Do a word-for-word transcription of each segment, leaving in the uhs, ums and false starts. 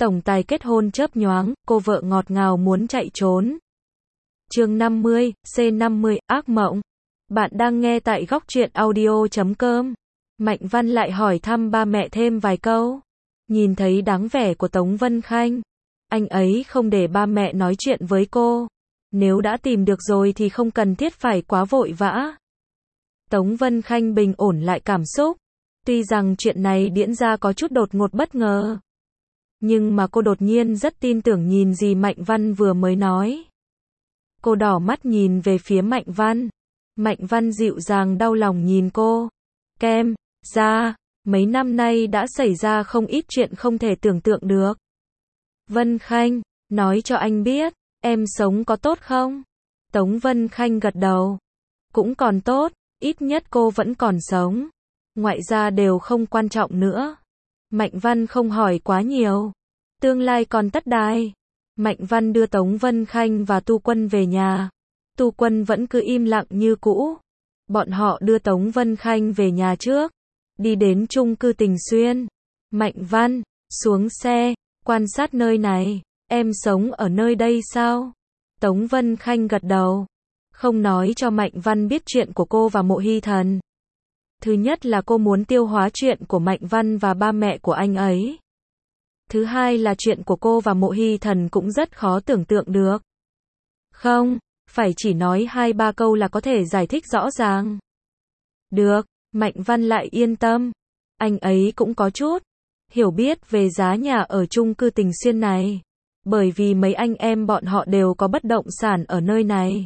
Tổng tài kết hôn chớp nhoáng, cô vợ ngọt ngào muốn chạy trốn. Chương năm mươi, C năm mươi, ác mộng. Bạn đang nghe tại góc truyện audio chấm com. Mạnh Văn lại hỏi thăm ba mẹ thêm vài câu. Nhìn thấy dáng vẻ của Tống Vân Khanh, anh ấy không để ba mẹ nói chuyện với cô. Nếu đã tìm được rồi thì không cần thiết phải quá vội vã. Tống Vân Khanh bình ổn lại cảm xúc. Tuy rằng chuyện này diễn ra có chút đột ngột bất ngờ, nhưng mà cô đột nhiên rất tin tưởng nhìn gì Mạnh Văn vừa mới nói. Cô đỏ mắt nhìn về phía Mạnh Văn. Mạnh Văn dịu dàng đau lòng nhìn cô. Kem, ra, mấy năm nay đã xảy ra không ít chuyện không thể tưởng tượng được. Vân Khanh, nói cho anh biết, em sống có tốt không? Tống Vân Khanh gật đầu. Cũng còn tốt, ít nhất cô vẫn còn sống. Ngoại gia đều không quan trọng nữa. Mạnh Văn không hỏi quá nhiều. Tương lai còn tất đai. Mạnh Văn đưa Tống Vân Khanh và Tu Quân về nhà. Tu Quân vẫn cứ im lặng như cũ. Bọn họ đưa Tống Vân Khanh về nhà trước. Đi đến chung cư Tình Xuyên. Mạnh Văn, xuống xe, quan sát nơi này. Em sống ở nơi đây sao? Tống Vân Khanh gật đầu. Không nói cho Mạnh Văn biết chuyện của cô và Mộ Hy Thần. Thứ nhất là cô muốn tiêu hóa chuyện của Mạnh Văn và ba mẹ của anh ấy. Thứ hai là chuyện của cô và Mộ Hy Thần cũng rất khó tưởng tượng được. Không, phải chỉ nói hai ba câu là có thể giải thích rõ ràng. Được, Mạnh Văn lại yên tâm. Anh ấy cũng có chút hiểu biết về giá nhà ở chung cư Tình Xuyên này. Bởi vì mấy anh em bọn họ đều có bất động sản ở nơi này.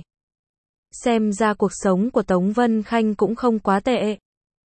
Xem ra cuộc sống của Tống Vân Khanh cũng không quá tệ.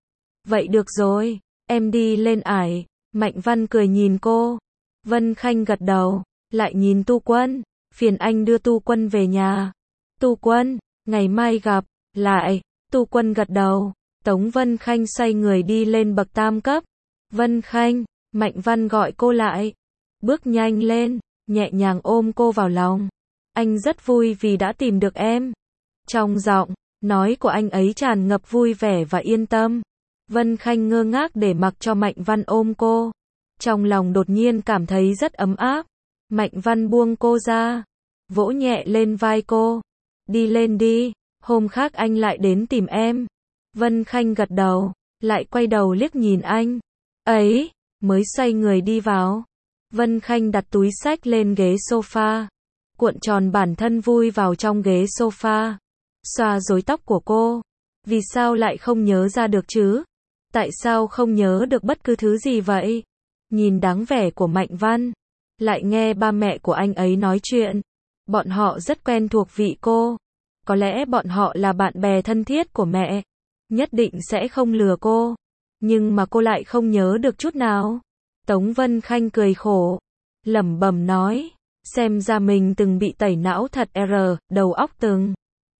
Vậy được rồi, em đi lên ải. Mạnh Văn cười nhìn cô. Vân Khanh gật đầu, lại nhìn Tu Quân. Phiền anh đưa Tu Quân về nhà. Tu Quân, ngày mai gặp lại. Tu Quân gật đầu. Tống Vân Khanh xoay người đi lên bậc tam cấp. Vân Khanh, Mạnh Văn gọi cô lại. Bước nhanh lên, nhẹ nhàng ôm cô vào lòng. Anh rất vui vì đã tìm được em. Trong giọng nói của anh ấy tràn ngập vui vẻ và yên tâm. Vân Khanh ngơ ngác để mặc cho Mạnh Văn ôm cô. Trong lòng đột nhiên cảm thấy rất ấm áp. Mạnh Văn buông cô ra, vỗ nhẹ lên vai cô. Đi lên đi, hôm khác anh lại đến tìm em. Vân Khanh gật đầu, lại quay đầu liếc nhìn anh. Ấy, mới xoay người đi vào. Vân Khanh đặt túi xách lên ghế sofa, cuộn tròn bản thân vui vào trong ghế sofa, xoa rối tóc của cô. Vì sao lại không nhớ ra được chứ? Tại sao không nhớ được bất cứ thứ gì vậy? Nhìn dáng vẻ của Mạnh Văn, lại nghe ba mẹ của anh ấy nói chuyện. Bọn họ rất quen thuộc vị cô. Có lẽ bọn họ là bạn bè thân thiết của mẹ. Nhất định sẽ không lừa cô. Nhưng mà cô lại không nhớ được chút nào. Tống Vân Khanh cười khổ, lẩm bẩm nói. Xem ra mình từng bị tẩy não thật r, đầu óc từng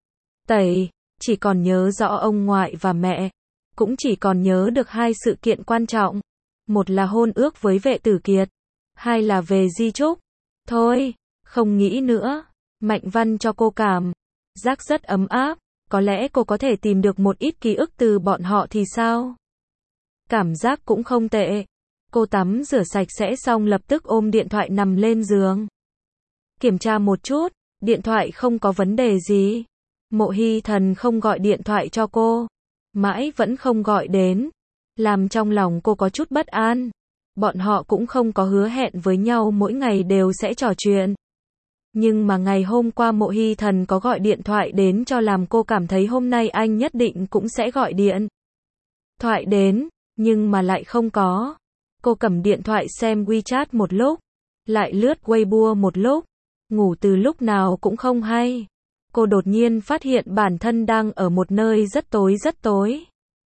tẩy, chỉ còn nhớ rõ ông ngoại và mẹ. Cũng chỉ còn nhớ được hai sự kiện quan trọng. Một là hôn ước với Vệ Tử Kiệt. Hai là về di chúc. Thôi, không nghĩ nữa. Mạnh Văn cho cô cảm giác rất ấm áp. Có lẽ cô có thể tìm được một ít ký ức từ bọn họ thì sao? Cảm giác cũng không tệ. Cô tắm rửa sạch sẽ xong lập tức ôm điện thoại nằm lên giường. Kiểm tra một chút, điện thoại không có vấn đề gì. Mộ Hy Thần không gọi điện thoại cho cô. Mãi vẫn không gọi đến. Làm trong lòng cô có chút bất an. Bọn họ cũng không có hứa hẹn với nhau mỗi ngày đều sẽ trò chuyện. Nhưng mà ngày hôm qua Mộ Hy Thần có gọi điện thoại đến cho làm cô cảm thấy hôm nay anh nhất định cũng sẽ gọi điện thoại đến, nhưng mà lại không có. Cô cầm điện thoại xem WeChat một lúc, lại lướt Weibo một lúc, ngủ từ lúc nào cũng không hay. Cô đột nhiên phát hiện bản thân đang ở một nơi rất tối rất tối.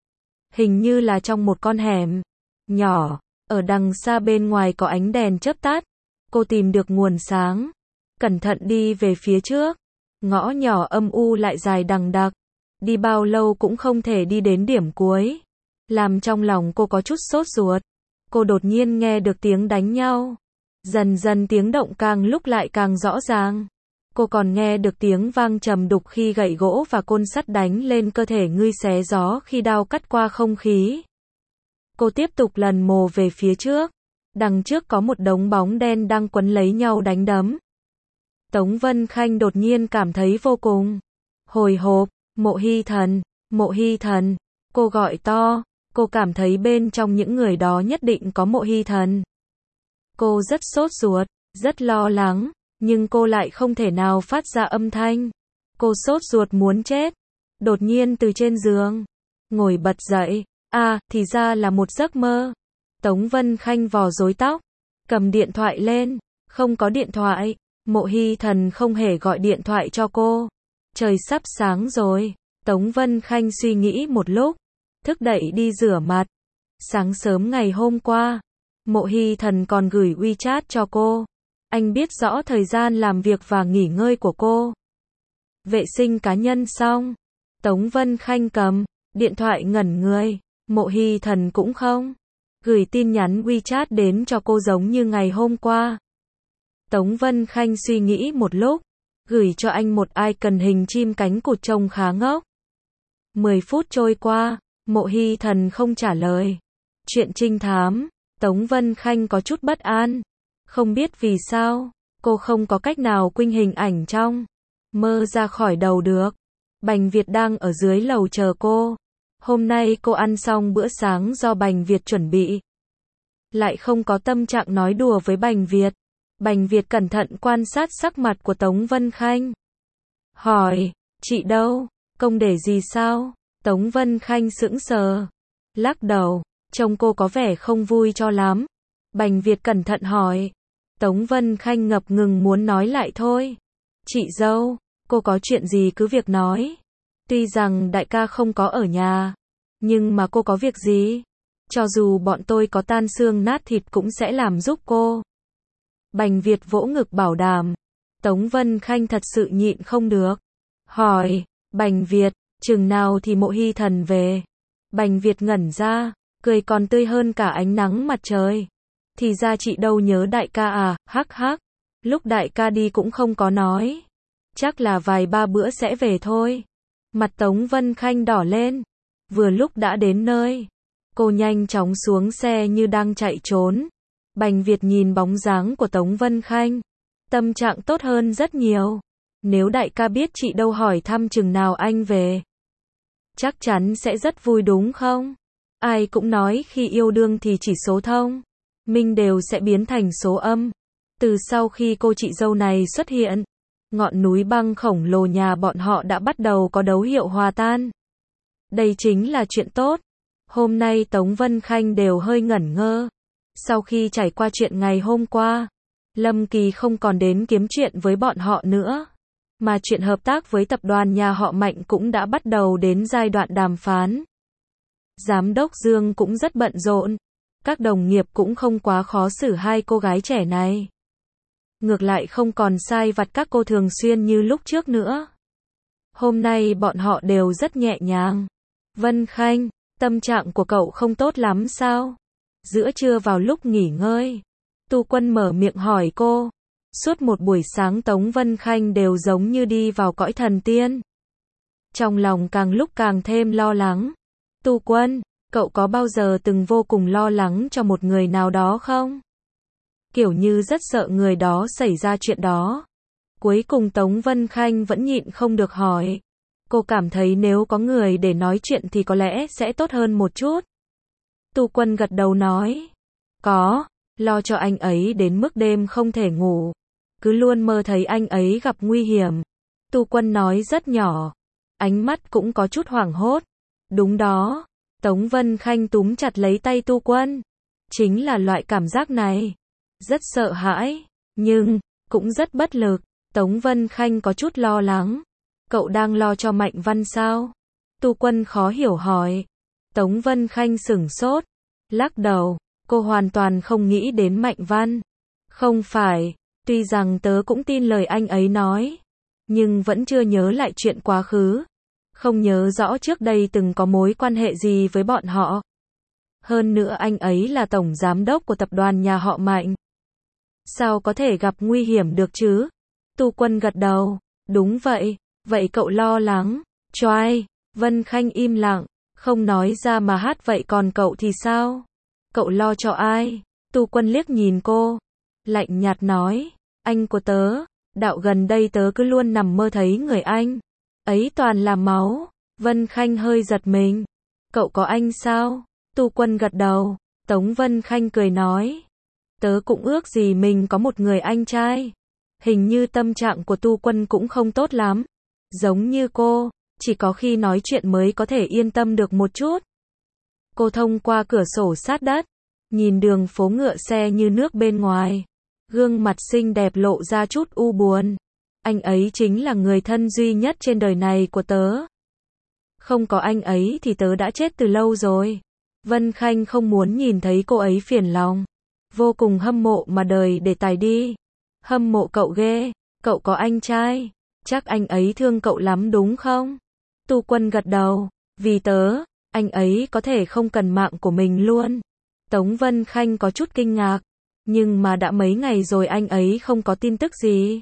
Hình như là trong một con hẻm nhỏ, ở đằng xa bên ngoài có ánh đèn chớp tắt. Cô tìm được nguồn sáng, cẩn thận đi về phía trước. Ngõ nhỏ âm u lại dài đằng đặc, đi bao lâu cũng không thể đi đến điểm cuối. Làm trong lòng cô có chút sốt ruột. Cô đột nhiên nghe được tiếng đánh nhau. Dần dần tiếng động càng lúc lại càng rõ ràng. Cô còn nghe được tiếng vang trầm đục khi gậy gỗ và côn sắt đánh lên cơ thể ngươi xé gió khi đao cắt qua không khí. Cô tiếp tục lần mò về phía trước. Đằng trước có một đống bóng đen đang quấn lấy nhau đánh đấm. Tống Vân Khanh đột nhiên cảm thấy vô cùng hồi hộp. Mộ Hy Thần, Mộ Hy Thần, cô gọi to, cô cảm thấy bên trong những người đó nhất định có Mộ Hy Thần. Cô rất sốt ruột, rất lo lắng, nhưng cô lại không thể nào phát ra âm thanh. Cô sốt ruột muốn chết. Đột nhiên từ trên giường ngồi bật dậy, à, thì ra là một giấc mơ. Tống Vân Khanh vò rối tóc, cầm điện thoại lên, không có điện thoại, Mộ Hy Thần không hề gọi điện thoại cho cô. Trời sắp sáng rồi, Tống Vân Khanh suy nghĩ một lúc, thức dậy đi rửa mặt. Sáng sớm ngày hôm qua, Mộ Hy Thần còn gửi WeChat cho cô. Anh biết rõ thời gian làm việc và nghỉ ngơi của cô. Vệ sinh cá nhân xong, Tống Vân Khanh cầm điện thoại ngẩn người, Mộ Hy Thần cũng không gửi tin nhắn WeChat đến cho cô giống như ngày hôm qua. Tống Vân Khanh suy nghĩ một lúc, gửi cho anh một icon hình chim cánh cụt trông khá ngốc. mười phút trôi qua, Mộ Hy Thần không trả lời. Chuyện trinh thám, Tống Vân Khanh có chút bất an. Không biết vì sao, cô không có cách nào quinh hình ảnh trong mơ ra khỏi đầu được. Bành Việt đang ở dưới lầu chờ cô. Hôm nay cô ăn xong bữa sáng do Bành Việt chuẩn bị. Lại không có tâm trạng nói đùa với Bành Việt. Bành Việt cẩn thận quan sát sắc mặt của Tống Vân Khanh. Hỏi, chị đâu? Công để gì sao? Tống Vân Khanh sững sờ. Lắc đầu, trông cô có vẻ không vui cho lắm. Bành Việt cẩn thận hỏi. Tống Vân Khanh ngập ngừng muốn nói lại thôi. Chị dâu, cô có chuyện gì cứ việc nói. Tuy rằng đại ca không có ở nhà, nhưng mà cô có việc gì? Cho dù bọn tôi có tan xương nát thịt cũng sẽ làm giúp cô. Bành Việt vỗ ngực bảo đảm. Tống Vân Khanh thật sự nhịn không được. Hỏi, Bành Việt, chừng nào thì Mộ Hy Thần về? Bành Việt ngẩn ra, cười còn tươi hơn cả ánh nắng mặt trời. Thì ra chị đâu nhớ đại ca à, hắc hắc. Lúc đại ca đi cũng không có nói. Chắc là vài ba bữa sẽ về thôi. Mặt Tống Vân Khanh đỏ lên. Vừa lúc đã đến nơi, cô nhanh chóng xuống xe như đang chạy trốn. Bành Việt nhìn bóng dáng của Tống Vân Khanh, tâm trạng tốt hơn rất nhiều. Nếu đại ca biết chị đâu hỏi thăm chừng nào anh về, chắc chắn sẽ rất vui đúng không? Ai cũng nói khi yêu đương thì chỉ số thông minh đều sẽ biến thành số âm. Từ sau khi cô chị dâu này xuất hiện, ngọn núi băng khổng lồ nhà bọn họ đã bắt đầu có dấu hiệu hòa tan. Đây chính là chuyện tốt. Hôm nay Tống Vân Khanh đều hơi ngẩn ngơ. Sau khi trải qua chuyện ngày hôm qua, Lâm Kỳ không còn đến kiếm chuyện với bọn họ nữa. Mà chuyện hợp tác với tập đoàn nhà họ Mạnh cũng đã bắt đầu đến giai đoạn đàm phán. Giám đốc Dương cũng rất bận rộn. Các đồng nghiệp cũng không quá khó xử hai cô gái trẻ này. Ngược lại không còn sai vặt các cô thường xuyên như lúc trước nữa. Hôm nay bọn họ đều rất nhẹ nhàng. Vân Khanh, tâm trạng của cậu không tốt lắm sao? Giữa trưa vào lúc nghỉ ngơi, Tu Quân mở miệng hỏi cô. Suốt một buổi sáng Tống Vân Khanh đều giống như đi vào cõi thần tiên. Trong lòng càng lúc càng thêm lo lắng. Tu Quân, cậu có bao giờ từng vô cùng lo lắng cho một người nào đó không? Kiểu như rất sợ người đó xảy ra chuyện đó. Cuối cùng Tống Vân Khanh vẫn nhịn không được hỏi. Cô cảm thấy nếu có người để nói chuyện thì có lẽ sẽ tốt hơn một chút. Tu Quân gật đầu nói. Có, lo cho anh ấy đến mức đêm không thể ngủ. Cứ luôn mơ thấy anh ấy gặp nguy hiểm. Tu Quân nói rất nhỏ. Ánh mắt cũng có chút hoảng hốt. Đúng đó. Tống Vân Khanh túm chặt lấy tay Tu Quân. Chính là loại cảm giác này. Rất sợ hãi, nhưng cũng rất bất lực. Tống Vân Khanh có chút lo lắng. Cậu đang lo cho Mạnh Văn sao? Tu Quân khó hiểu hỏi. Tống Vân Khanh sửng sốt, lắc đầu. Cô hoàn toàn không nghĩ đến Mạnh Văn. Không phải, tuy rằng tớ cũng tin lời anh ấy nói, nhưng vẫn chưa nhớ lại chuyện quá khứ. Không nhớ rõ trước đây từng có mối quan hệ gì với bọn họ. Hơn nữa anh ấy là tổng giám đốc của tập đoàn nhà họ Mạnh. Sao có thể gặp nguy hiểm được chứ? Tu Quân gật đầu. Đúng vậy, vậy cậu lo lắng. Choai, Vân Khanh im lặng, không nói ra mà hát vậy còn cậu thì sao? Cậu lo cho ai? Tu Quân liếc nhìn cô, lạnh nhạt nói, anh của tớ, đạo gần đây tớ cứ luôn nằm mơ thấy người anh. Ấy toàn là máu. Vân Khanh hơi giật mình. Cậu có anh sao? Tu Quân gật đầu. Tống Vân Khanh cười nói, tớ cũng ước gì mình có một người anh trai. Hình như tâm trạng của Tu Quân cũng không tốt lắm. Giống như cô, chỉ có khi nói chuyện mới có thể yên tâm được một chút. Cô thông qua cửa sổ sát đất, nhìn đường phố ngựa xe như nước bên ngoài. Gương mặt xinh đẹp lộ ra chút u buồn. Anh ấy chính là người thân duy nhất trên đời này của tớ. Không có anh ấy thì tớ đã chết từ lâu rồi. Vân Khanh không muốn nhìn thấy cô ấy phiền lòng. Vô cùng hâm mộ mà đời để tài đi. Hâm mộ cậu ghê, cậu có anh trai. Chắc anh ấy thương cậu lắm đúng không? Tu Quân gật đầu. Vì tớ, anh ấy có thể không cần mạng của mình luôn. Tống Vân Khanh có chút kinh ngạc. Nhưng mà đã mấy ngày rồi anh ấy không có tin tức gì.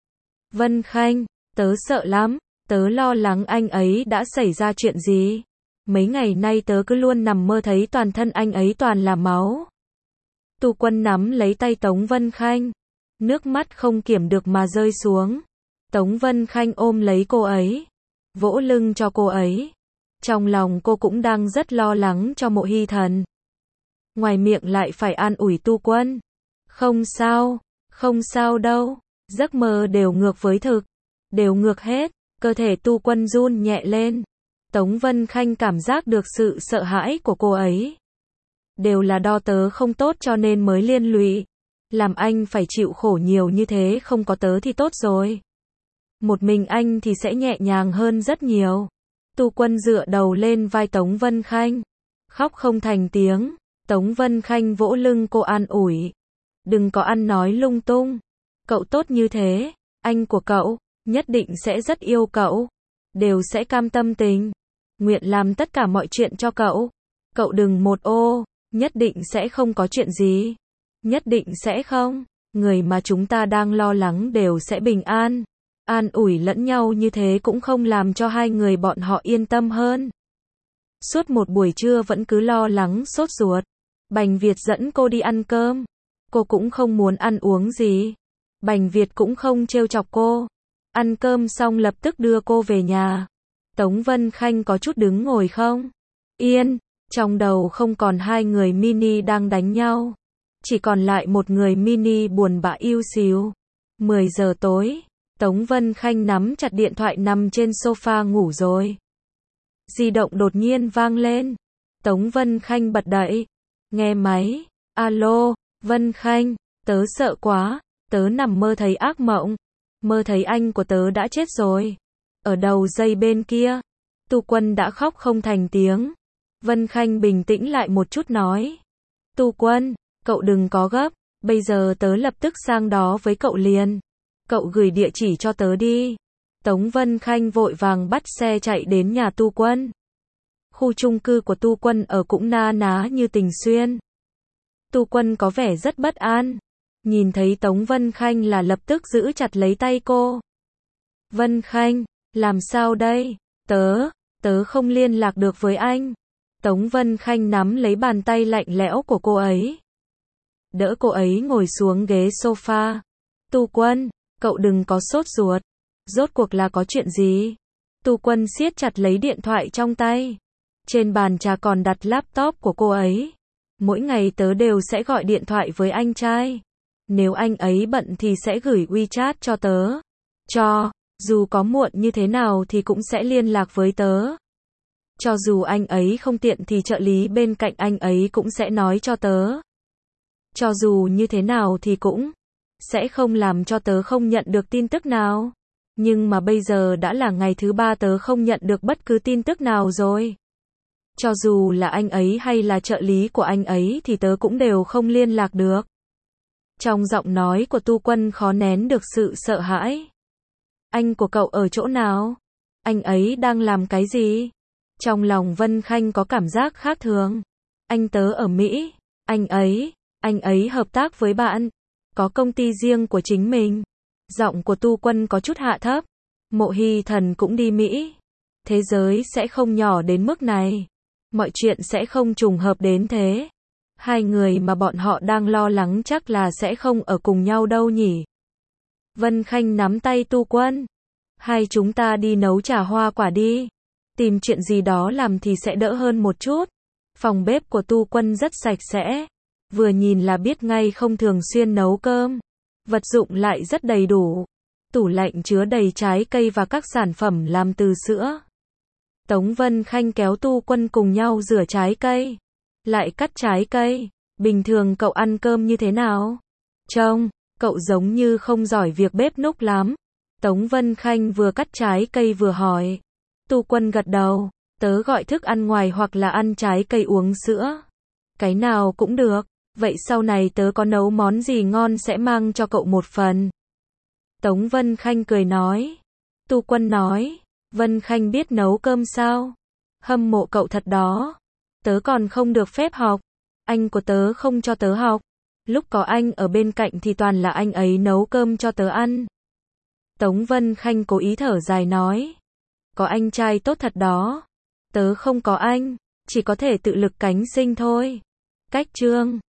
Vân Khanh, tớ sợ lắm. Tớ lo lắng anh ấy đã xảy ra chuyện gì. Mấy ngày nay tớ cứ luôn nằm mơ thấy toàn thân anh ấy toàn là máu. Tu Quân nắm lấy tay Tống Vân Khanh. Nước mắt không kiểm được mà rơi xuống. Tống Vân Khanh ôm lấy cô ấy. Vỗ lưng cho cô ấy. Trong lòng cô cũng đang rất lo lắng cho Mộ Hy Thần. Ngoài miệng lại phải an ủi Tu Quân. Không sao, không sao đâu. Giấc mơ đều ngược với thực. Đều ngược hết. Cơ thể Tu Quân run nhẹ lên. Tống Vân Khanh cảm giác được sự sợ hãi của cô ấy. Đều là do tớ không tốt cho nên mới liên lụy. Làm anh phải chịu khổ nhiều như thế, không có tớ thì tốt rồi. Một mình anh thì sẽ nhẹ nhàng hơn rất nhiều. Tu Quân dựa đầu lên vai Tống Vân Khanh. Khóc không thành tiếng. Tống Vân Khanh vỗ lưng cô an ủi. Đừng có ăn nói lung tung. Cậu tốt như thế. Anh của cậu nhất định sẽ rất yêu cậu. Đều sẽ cam tâm tình nguyện làm tất cả mọi chuyện cho cậu. Cậu đừng một ô. Nhất định sẽ không có chuyện gì. Nhất định sẽ không. Người mà chúng ta đang lo lắng đều sẽ bình an. An ủi lẫn nhau như thế cũng không làm cho hai người bọn họ yên tâm hơn. Suốt một buổi trưa vẫn cứ lo lắng sốt ruột. Bành Việt dẫn cô đi ăn cơm. Cô cũng không muốn ăn uống gì. Bành Việt cũng không trêu chọc cô. Ăn cơm xong lập tức đưa cô về nhà. Tống Vân Khanh có chút đứng ngồi không yên. Trong đầu không còn hai người mini đang đánh nhau. Chỉ còn lại một người mini buồn bã yêu xíu. mười giờ tối. Tống Vân Khanh nắm chặt điện thoại nằm trên sofa ngủ rồi. Di động đột nhiên vang lên. Tống Vân Khanh bật dậy. Nghe máy. Alo, Vân Khanh, tớ sợ quá. Tớ nằm mơ thấy ác mộng. Mơ thấy anh của tớ đã chết rồi. Ở đầu dây bên kia. Tu Quân đã khóc không thành tiếng. Vân Khanh bình tĩnh lại một chút nói. Tu Quân, cậu đừng có gấp. Bây giờ tớ lập tức sang đó với cậu liền. Cậu gửi địa chỉ cho tớ đi. Tống Vân Khanh vội vàng bắt xe chạy đến nhà Tu Quân. Khu chung cư của Tu Quân ở cũng na ná như Tình Xuyên. Tu Quân có vẻ rất bất an. Nhìn thấy Tống Vân Khanh là lập tức giữ chặt lấy tay cô. Vân Khanh, làm sao đây? Tớ, tớ không liên lạc được với anh. Tống Vân Khanh nắm lấy bàn tay lạnh lẽo của cô ấy. Đỡ cô ấy ngồi xuống ghế sofa. Tu Quân, cậu đừng có sốt ruột. Rốt cuộc là có chuyện gì? Tu Quân siết chặt lấy điện thoại trong tay. Trên bàn trà còn đặt laptop của cô ấy. Mỗi ngày tớ đều sẽ gọi điện thoại với anh trai. Nếu anh ấy bận thì sẽ gửi WeChat cho tớ. Cho, dù có muộn như thế nào thì cũng sẽ liên lạc với tớ. Cho dù anh ấy không tiện thì trợ lý bên cạnh anh ấy cũng sẽ nói cho tớ. Cho dù như thế nào thì cũng sẽ không làm cho tớ không nhận được tin tức nào. Nhưng mà bây giờ đã là ngày thứ ba tớ không nhận được bất cứ tin tức nào rồi. Cho dù là anh ấy hay là trợ lý của anh ấy thì tớ cũng đều không liên lạc được. Trong giọng nói của Tu Quân khó nén được sự sợ hãi. Anh của cậu ở chỗ nào? Anh ấy đang làm cái gì? Trong lòng Vân Khanh có cảm giác khác thường. Anh tớ ở Mỹ. Anh ấy, anh ấy hợp tác với bạn. Có công ty riêng của chính mình. Giọng của Tu Quân có chút hạ thấp. Mộ Hy Thần cũng đi Mỹ. Thế giới sẽ không nhỏ đến mức này. Mọi chuyện sẽ không trùng hợp đến thế. Hai người mà bọn họ đang lo lắng chắc là sẽ không ở cùng nhau đâu nhỉ. Vân Khanh nắm tay Tu Quân. Hai chúng ta đi nấu trà hoa quả đi. Tìm chuyện gì đó làm thì sẽ đỡ hơn một chút. Phòng bếp của Tu Quân rất sạch sẽ. Vừa nhìn là biết ngay không thường xuyên nấu cơm. Vật dụng lại rất đầy đủ. Tủ lạnh chứa đầy trái cây và các sản phẩm làm từ sữa. Tống Vân Khanh kéo Tu Quân cùng nhau rửa trái cây. Lại cắt trái cây. Bình thường cậu ăn cơm như thế nào? Trông, cậu giống như không giỏi việc bếp núc lắm. Tống Vân Khanh vừa cắt trái cây vừa hỏi. Tu Quân gật đầu. Tớ gọi thức ăn ngoài hoặc là ăn trái cây uống sữa. Cái nào cũng được. Vậy sau này tớ có nấu món gì ngon sẽ mang cho cậu một phần. Tống Vân Khanh cười nói. Tu Quân nói. Vân Khanh biết nấu cơm sao? Hâm mộ cậu thật đó. Tớ còn không được phép học. Anh của tớ không cho tớ học. Lúc có anh ở bên cạnh thì toàn là anh ấy nấu cơm cho tớ ăn. Tống Vân Khanh cố ý thở dài nói. Có anh trai tốt thật đó. Tớ không có anh, chỉ có thể tự lực cánh sinh thôi. Cách chương